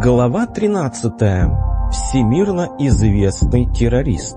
Глава 13. Всемирно известный террорист.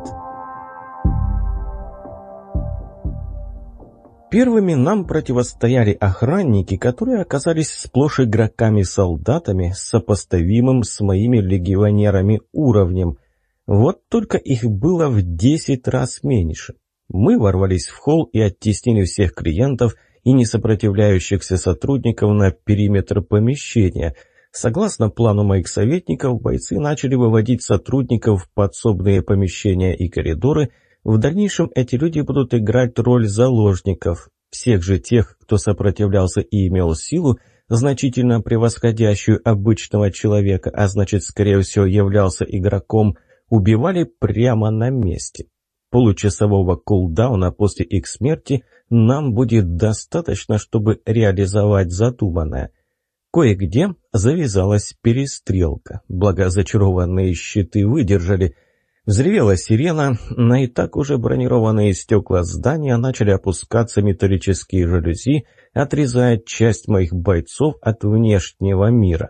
Первыми нам противостояли охранники, которые оказались сплошь игроками-солдатами, сопоставимым с моими легионерами уровнем. Вот только их было в 10 раз меньше. Мы ворвались в холл и оттеснили всех клиентов и несопротивляющихся сотрудников на периметр помещения. Согласно плану моих советников, бойцы начали выводить сотрудников в подсобные помещения и коридоры. В дальнейшем эти люди будут играть роль заложников. Всех же тех, кто сопротивлялся и имел силу, значительно превосходящую обычного человека, а значит, скорее всего, являлся игроком, убивали прямо на месте. Получасового кулдауна после их смерти нам будет достаточно, чтобы реализовать задуманное. Кое-где завязалась перестрелка, благо зачарованные щиты выдержали. Взревела сирена, на и так уже бронированные стекла здания начали опускаться металлические жалюзи, отрезая часть моих бойцов от внешнего мира.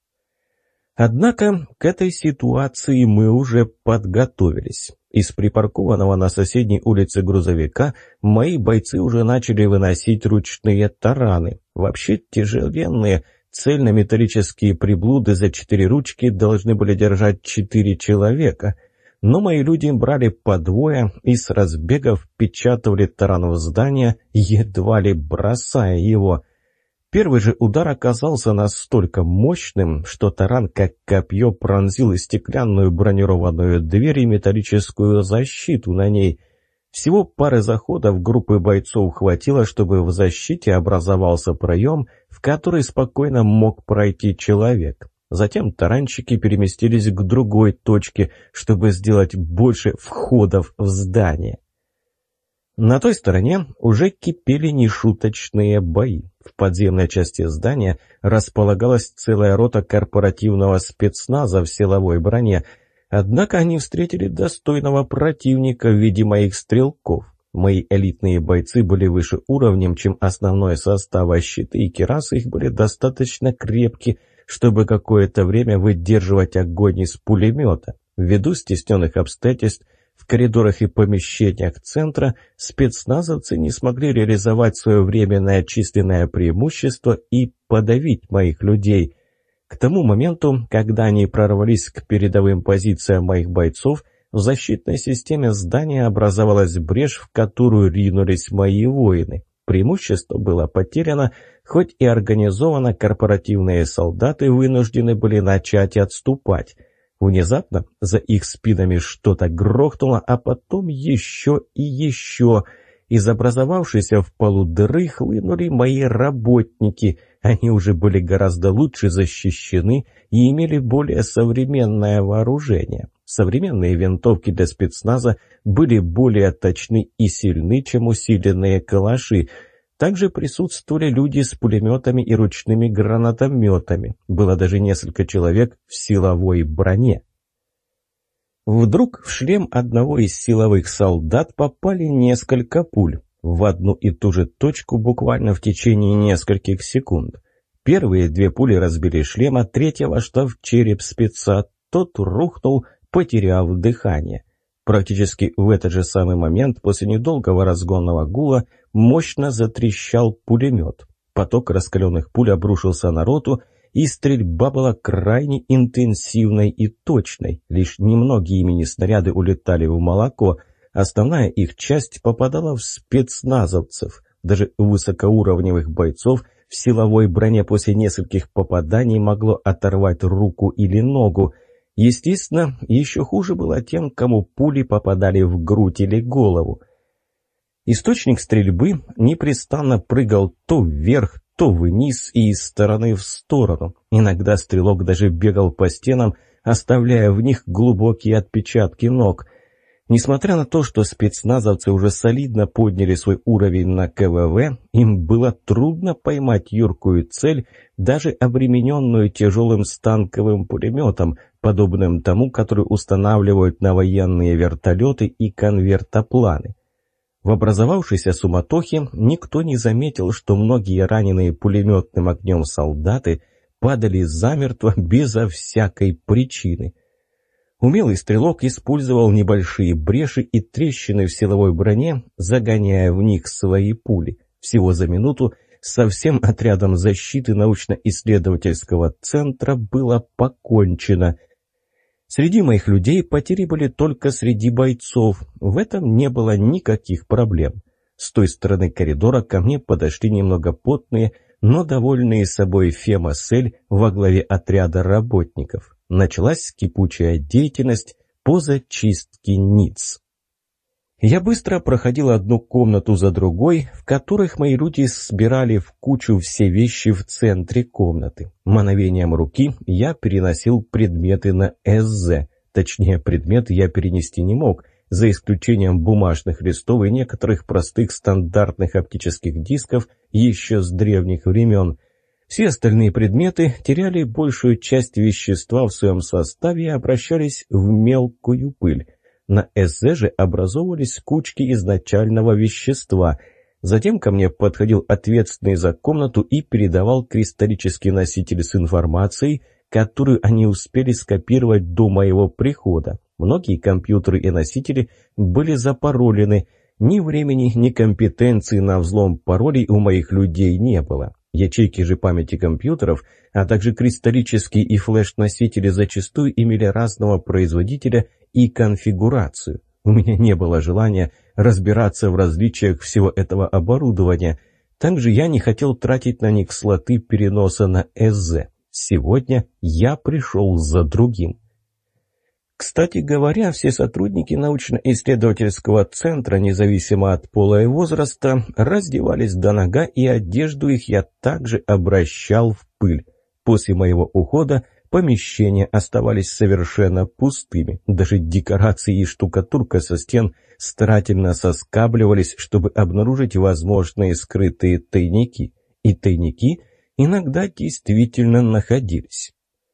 Однако к этой ситуации мы уже подготовились. Из припаркованного на соседней улице грузовика мои бойцы уже начали выносить ручные тараны, вообще тяжеленные. Цельнометаллические приблуды за 4 ручки должны были держать 4 человека, но мои люди брали по двое и с разбега впечатывали таран в здание, едва ли бросая его. Первый же удар оказался настолько мощным, что таран как копье пронзил и стеклянную бронированную дверь и металлическую защиту на ней. Всего пары заходов группы бойцов хватило, чтобы в защите образовался проем, в который спокойно мог пройти человек. Затем таранщики переместились к другой точке, чтобы сделать больше входов в здание. На той стороне уже кипели нешуточные бои. В подземной части здания располагалась целая рота корпоративного спецназа в силовой броне. Однако они встретили достойного противника в виде моих стрелков. Мои элитные бойцы были выше уровнем, чем основной состав, а щиты и кирасы их были достаточно крепки, чтобы какое-то время выдерживать огонь из пулемета. Ввиду стесненных обстоятельств в коридорах и помещениях центра спецназовцы не смогли реализовать свое временное численное преимущество и подавить моих людей. К тому моменту, когда они прорвались к передовым позициям моих бойцов, в защитной системе здания образовалась брешь, в которую ринулись мои воины. Преимущество было потеряно, хоть и организованно корпоративные солдаты вынуждены были начать отступать. Внезапно за их спинами что-то грохнуло, а потом еще и еще. Из образовавшейся в полу дыры хлынули мои работники. Они уже были гораздо лучше защищены и имели более современное вооружение. Современные винтовки для спецназа были более точны и сильны, чем усиленные калаши. Также присутствовали люди с пулеметами и ручными гранатометами. Было даже несколько человек в силовой броне. Вдруг в шлем одного из силовых солдат попали несколько пуль. В одну и ту же точку буквально в течение нескольких секунд. Первые 2 пули разбили шлем, а третья вошла в череп спеца. Тот рухнул, потеряв дыхание. Практически в этот же самый момент, после недолгого разгонного гула, мощно затрещал пулемет. Поток раскаленных пуль обрушился на роту, и стрельба была крайне интенсивной и точной. Лишь немногие мини-снаряды улетали в молоко. Основная их часть попадала в спецназовцев. Даже высокоуровневых бойцов в силовой броне после нескольких попаданий могло оторвать руку или ногу. Естественно, еще хуже было тем, кому пули попадали в грудь или голову. Источник стрельбы непрестанно прыгал то вверх, то вниз и из стороны в сторону. Иногда стрелок даже бегал по стенам, оставляя в них глубокие отпечатки ног. Несмотря на то, что спецназовцы уже солидно подняли свой уровень на КВВ, им было трудно поймать юркую цель, даже обремененную тяжелым станковым пулеметом, подобным тому, который устанавливают на военные вертолеты и конвертопланы. В образовавшейся суматохе никто не заметил, что многие раненые пулеметным огнем солдаты падали замертво безо всякой причины. Умелый стрелок использовал небольшие бреши и трещины в силовой броне, загоняя в них свои пули. Всего за минуту со всем отрядом защиты научно-исследовательского центра было покончено. Среди моих людей потери были только среди бойцов. В этом не было никаких проблем. С той стороны коридора ко мне подошли немного потные, но довольные собой Фема с Эль во главе отряда работников. Началась кипучая деятельность по зачистке ниц. Я быстро проходил одну комнату за другой, в которых мои люди собирали в кучу все вещи в центре комнаты. Мановением руки я переносил предметы на СЗ. Точнее, предметы я перенести не мог, за исключением бумажных листов и некоторых простых стандартных оптических дисков еще с древних времен. Все остальные предметы теряли большую часть вещества в своем составе и обращались в мелкую пыль. На СЗ же образовывались кучки изначального вещества. Затем ко мне подходил ответственный за комнату и передавал кристаллический носитель с информацией, которую они успели скопировать до моего прихода. Многие компьютеры и носители были запаролены. Ни времени, ни компетенции на взлом паролей у моих людей не было. Ячейки же памяти компьютеров, а также кристаллические и флеш-носители зачастую имели разного производителя и конфигурацию. У меня не было желания разбираться в различиях всего этого оборудования. Также я не хотел тратить на них слоты переноса на СЗ. Сегодня я пришел за другим. Кстати говоря, все сотрудники научно-исследовательского центра, независимо от пола и возраста, раздевались до нога, и одежду их я также обращал в пыль. После моего ухода помещения оставались совершенно пустыми. Даже декорации и штукатурка со стен старательно соскабливались, чтобы обнаружить возможные скрытые тайники. И тайники иногда действительно находились.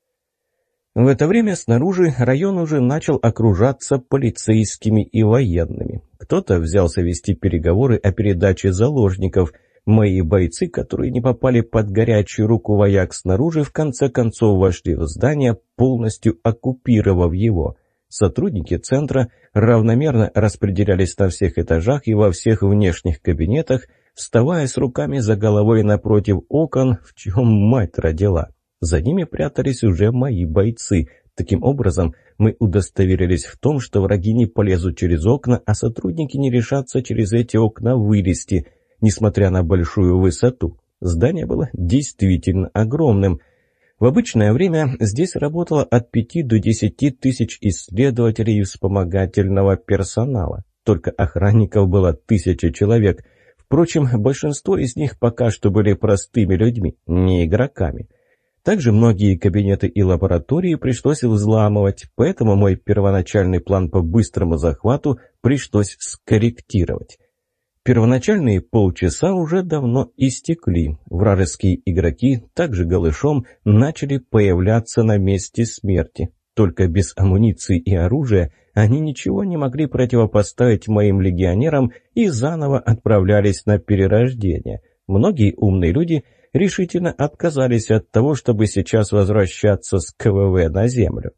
В это время снаружи район уже начал окружаться полицейскими и военными. Кто-то взялся вести переговоры о передаче заложников. Мои бойцы, которые не попали под горячую руку вояк снаружи, в конце концов вошли в здание, полностью оккупировав его. Сотрудники центра равномерно распределялись на всех этажах и во всех внешних кабинетах, вставая с руками за головой напротив окон, в чем мать родила. За ними прятались уже мои бойцы. Таким образом, мы удостоверились в том, что враги не полезут через окна, а сотрудники не решатся через эти окна вылезти, несмотря на большую высоту. Здание было действительно огромным. В обычное время здесь работало от 5 до 10 тысяч исследователей и вспомогательного персонала. Только охранников было 1000 человек. Впрочем, большинство из них пока что были простыми людьми, не игроками. Также многие кабинеты и лаборатории пришлось взламывать, поэтому мой первоначальный план по быстрому захвату пришлось скорректировать. Первоначальные полчаса уже давно истекли. Вражеские игроки, также голышом, начали появляться на месте смерти. Только без амуниции и оружия они ничего не могли противопоставить моим легионерам и заново отправлялись на перерождение. Многие умные люди решительно отказались от того, чтобы сейчас возвращаться с КВВ на Землю.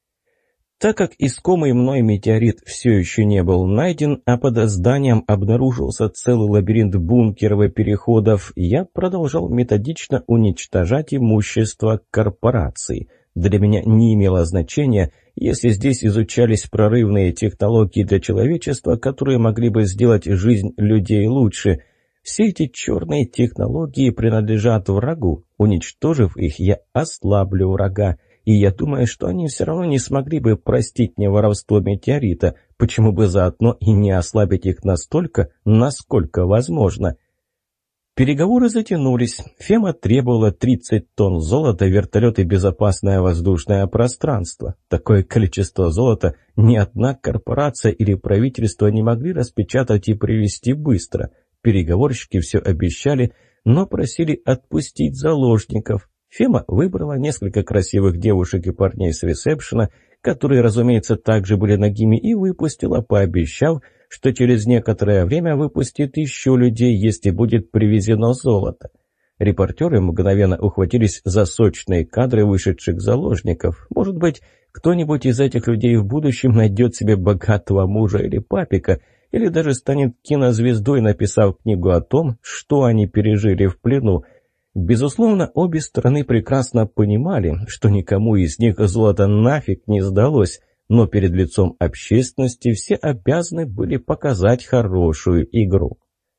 Так как искомый мной метеорит все еще не был найден, а под зданием обнаружился целый лабиринт бункеров и переходов, я продолжал методично уничтожать имущество корпораций. Для меня не имело значения, если здесь изучались прорывные технологии для человечества, которые могли бы сделать жизнь людей лучше. Все эти черные технологии принадлежат врагу. Уничтожив их, я ослаблю врага. И я думаю, что они все равно не смогли бы простить мне воровство метеорита. Почему бы заодно и не ослабить их настолько, насколько возможно? Переговоры затянулись. Фема требовала 30 тонн золота, вертолет и безопасное воздушное пространство. Такое количество золота ни одна корпорация или правительство не могли распечатать и привезти быстро. Переговорщики все обещали, но просили отпустить заложников. Фема выбрала несколько красивых девушек и парней с ресепшена, которые, разумеется, также были нагими, и выпустила, пообещав, что через некоторое время выпустит еще людей, если будет привезено золото. Репортеры мгновенно ухватились за сочные кадры вышедших заложников. Может быть, кто-нибудь из этих людей в будущем найдет себе богатого мужа или папика, или даже станет кинозвездой, написав книгу о том, что они пережили в плену. Безусловно, обе стороны прекрасно понимали, что никому из них золото нафиг не сдалось, но перед лицом общественности все обязаны были показать хорошую игру.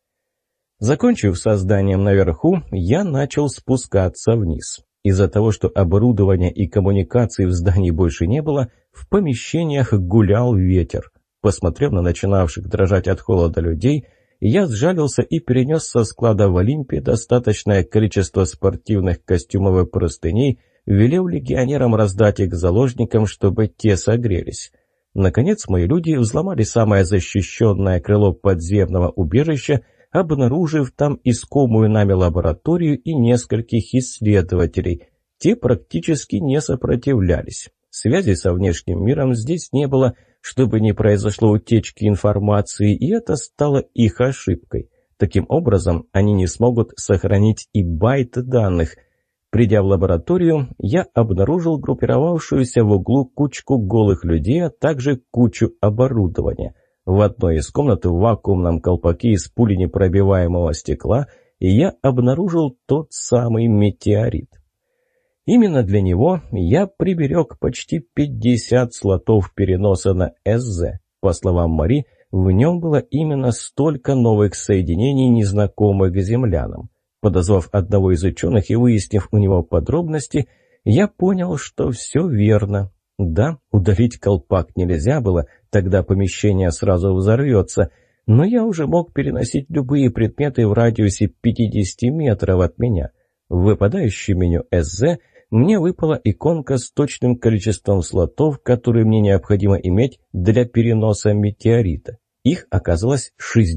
Закончив созданием наверху, я начал спускаться вниз. Из-за того, что оборудования и коммуникаций в здании больше не было, в помещениях гулял ветер. Посмотрев на начинавших дрожать от холода людей, я сжалился и перенес со склада в Олимпе достаточное количество спортивных костюмов и простыней, велев легионерам раздать их заложникам, чтобы те согрелись. Наконец, мои люди взломали самое защищенное крыло подземного убежища, обнаружив там искомую нами лабораторию и нескольких исследователей. Те практически не сопротивлялись. Связи со внешним миром здесь не было, чтобы не произошло утечки информации, и это стало их ошибкой. Таким образом, они не смогут сохранить и байт данных. Придя в лабораторию, я обнаружил группировавшуюся в углу кучку голых людей, а также кучу оборудования. В одной из комнат в вакуумном колпаке из пуленепробиваемого стекла я обнаружил тот самый метеорит. Именно для него я приберег почти 50 слотов переноса на СЗ. По словам Мари, в нем было именно столько новых соединений, незнакомых землянам. Подозвав одного из ученых и выяснив у него подробности, я понял, что все верно. Да, удалить колпак нельзя было, тогда помещение сразу взорвется, но я уже мог переносить любые предметы в радиусе 50 метров от меня. В выпадающем меню СЗ мне выпала иконка с точным количеством слотов, которые мне необходимо иметь для переноса метеорита. Их оказалось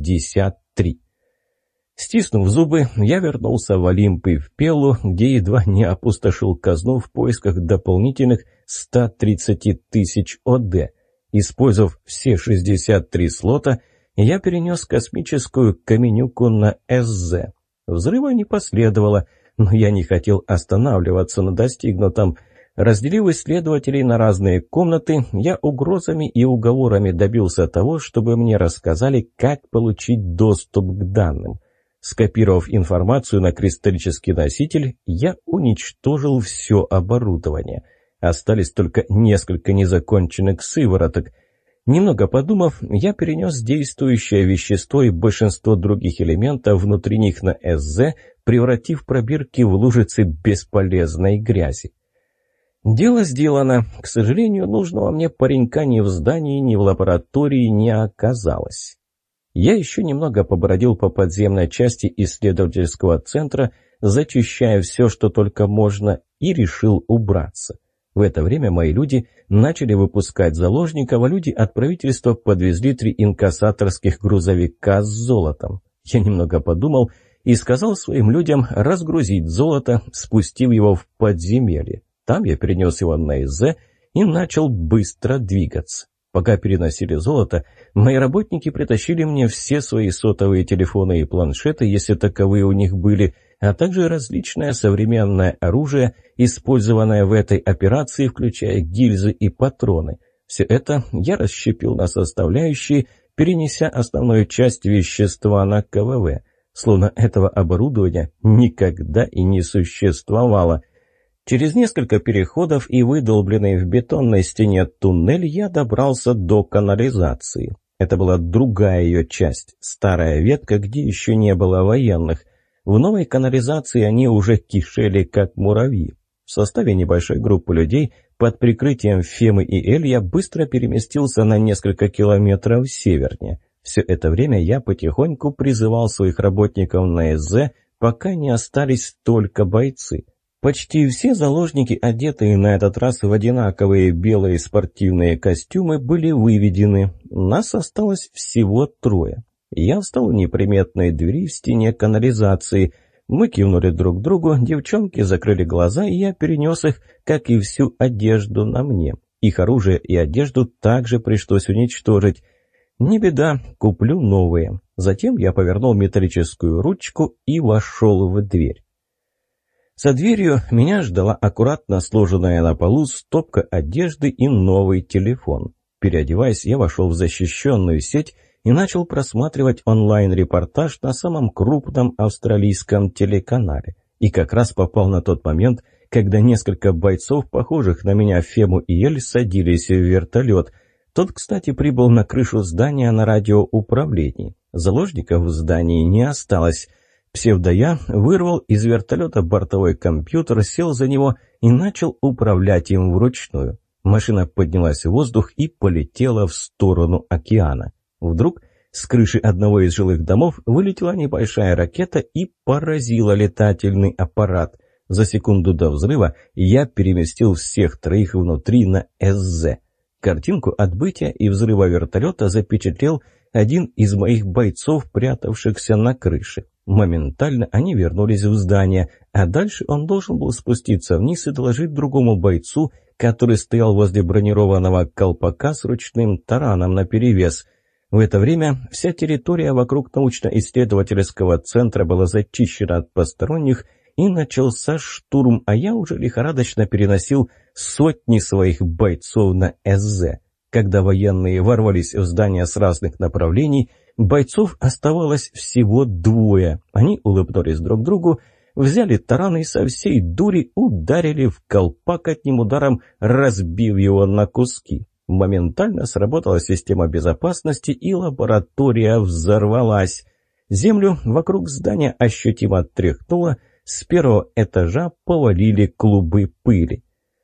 63. Стиснув зубы, я вернулся в Олимп и в Пеллу, где едва не опустошил казну в поисках дополнительных 130 тысяч ОД. Использовав все 63 слота, я перенес космическую каменюку на СЗ. Взрыва не последовало, но я не хотел останавливаться на достигнутом. Разделив исследователей на разные комнаты, я угрозами и уговорами добился того, чтобы мне рассказали, как получить доступ к данным. Скопировав информацию на кристаллический носитель, я уничтожил все оборудование. Остались только несколько незаконченных сывороток. Немного подумав, я перенес действующее вещество и большинство других элементов внутри них на СЗ, превратив пробирки в лужицы бесполезной грязи. Дело сделано. К сожалению, нужного мне паренька ни в здании, ни в лаборатории не оказалось. Я еще немного побродил по подземной части исследовательского центра, зачищая все, что только можно, и решил убраться. В это время мои люди начали выпускать заложников, а люди от правительства подвезли 3 инкассаторских грузовика с золотом. Я немного подумал и сказал своим людям разгрузить золото, спустив его в подземелье. Там я перенес его на ИЗ и начал быстро двигаться. Пока переносили золото, мои работники притащили мне все свои сотовые телефоны и планшеты, если таковые у них были, а также различное современное оружие, использованное в этой операции, включая гильзы и патроны. Все это я расщепил на составляющие, перенеся основную часть вещества на КВВ. Словно этого оборудования никогда и не существовало. Через несколько переходов и выдолбленный в бетонной стене туннель я добрался до канализации. Это была другая ее часть, старая ветка, где еще не было военных. В новой канализации они уже кишели, как муравьи. В составе небольшой группы людей под прикрытием Фемы и Эль я быстро переместился на несколько километров севернее. Все это время я потихоньку призывал своих работников на СЗ, пока не остались только бойцы. Почти все заложники, одетые на этот раз в одинаковые белые спортивные костюмы, были выведены. Нас осталось всего 3. Я встал у неприметной двери в стене канализации. Мы кивнули друг другу, девчонки закрыли глаза, и я перенес их, как и всю одежду, на мне. Их оружие и одежду также пришлось уничтожить. Не беда, куплю новые. Затем я повернул металлическую ручку и вошел в дверь. За дверью меня ждала аккуратно сложенная на полу стопка одежды и новый телефон. Переодеваясь, я вошел в защищенную сеть и начал просматривать онлайн-репортаж на самом крупном австралийском телеканале. И как раз попал на тот момент, когда несколько бойцов, похожих на меня Фему и Эль, садились в вертолет. Тот, кстати, прибыл на крышу здания на радиоуправлении. Заложников в здании не осталось. Псевдоя вырвал из вертолета бортовой компьютер, сел за него и начал управлять им вручную. Машина поднялась в воздух и полетела в сторону океана. Вдруг с крыши одного из жилых домов вылетела небольшая ракета и поразила летательный аппарат. За секунду до взрыва я переместил всех троих внутри на СЗ. Картинку отбытия и взрыва вертолета запечатлел один из моих бойцов, прятавшихся на крыше. Моментально они вернулись в здание, а дальше он должен был спуститься вниз и доложить другому бойцу, который стоял возле бронированного колпака с ручным тараном наперевес. В это время вся территория вокруг научно-исследовательского центра была зачищена от посторонних, и начался штурм, а я уже лихорадочно переносил сотни своих бойцов на СЗ. Когда военные ворвались в здание с разных направлений, бойцов оставалось всего двое. Они улыбнулись друг другу, взяли таран и со всей дури ударили в колпак, одним ударом разбив его на куски. Моментально сработала система безопасности, и лаборатория взорвалась. Землю вокруг здания ощутимо тряхнуло, с первого этажа повалили клубы пыли.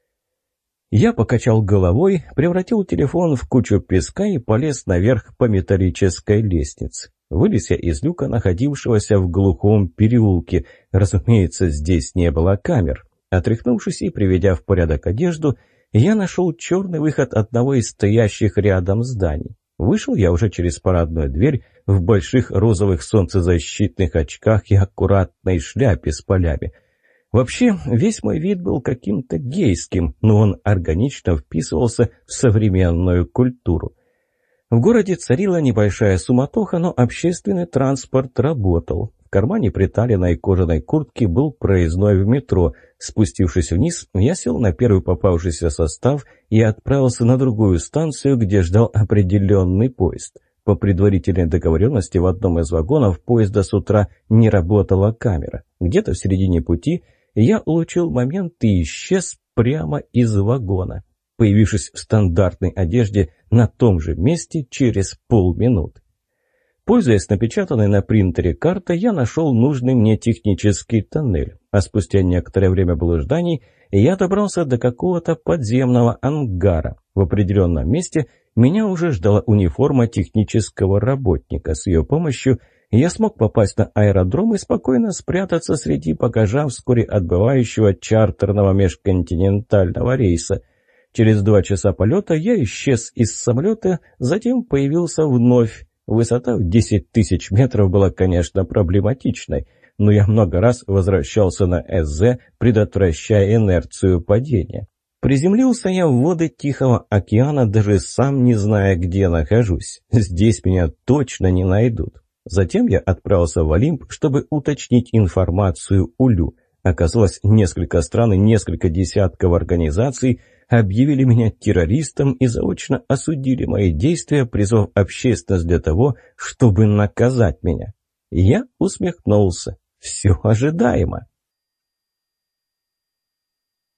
Я покачал головой, превратил телефон в кучу песка и полез наверх по металлической лестнице. Вылез я из люка, находившегося в глухом переулке. Разумеется, здесь не было камер. Отряхнувшись и приведя в порядок одежду, я нашел черный выход одного из стоящих рядом зданий. Вышел я уже через парадную дверь в больших розовых солнцезащитных очках и аккуратной шляпе с полями. Вообще, весь мой вид был каким-то гейским, но он органично вписывался в современную культуру. В городе царила небольшая суматоха, но общественный транспорт работал. В кармане приталенной кожаной куртки был проездной в метро. Спустившись вниз, я сел на первый попавшийся состав и отправился на другую станцию, где ждал определенный поезд. По предварительной договоренности в одном из вагонов поезда с утра не работала камера. Где-то в середине пути я улучил момент и исчез прямо из вагона, появившись в стандартной одежде на том же месте через полминуты. Пользуясь напечатанной на принтере картой, я нашел нужный мне технический тоннель, а спустя некоторое время блужданий я добрался до какого-то подземного ангара. В определенном месте меня уже ждала униформа технического работника. С ее помощью я смог попасть на аэродром и спокойно спрятаться среди багажа вскоре отбывающего чартерного межконтинентального рейса. Через 2 часа полета я исчез из самолета, затем появился вновь. Высота в 10 тысяч метров была, конечно, проблематичной, но я много раз возвращался на СЗ, предотвращая инерцию падения. Приземлился я в воды Тихого океана, даже сам не зная, где нахожусь. Здесь меня точно не найдут. Затем я отправился в Олимп, чтобы уточнить информацию у Лю. Оказалось, несколько стран и несколько десятков организаций объявили меня террористом и заочно осудили мои действия, призвав общественность для того, чтобы наказать меня. Я усмехнулся. Все ожидаемо.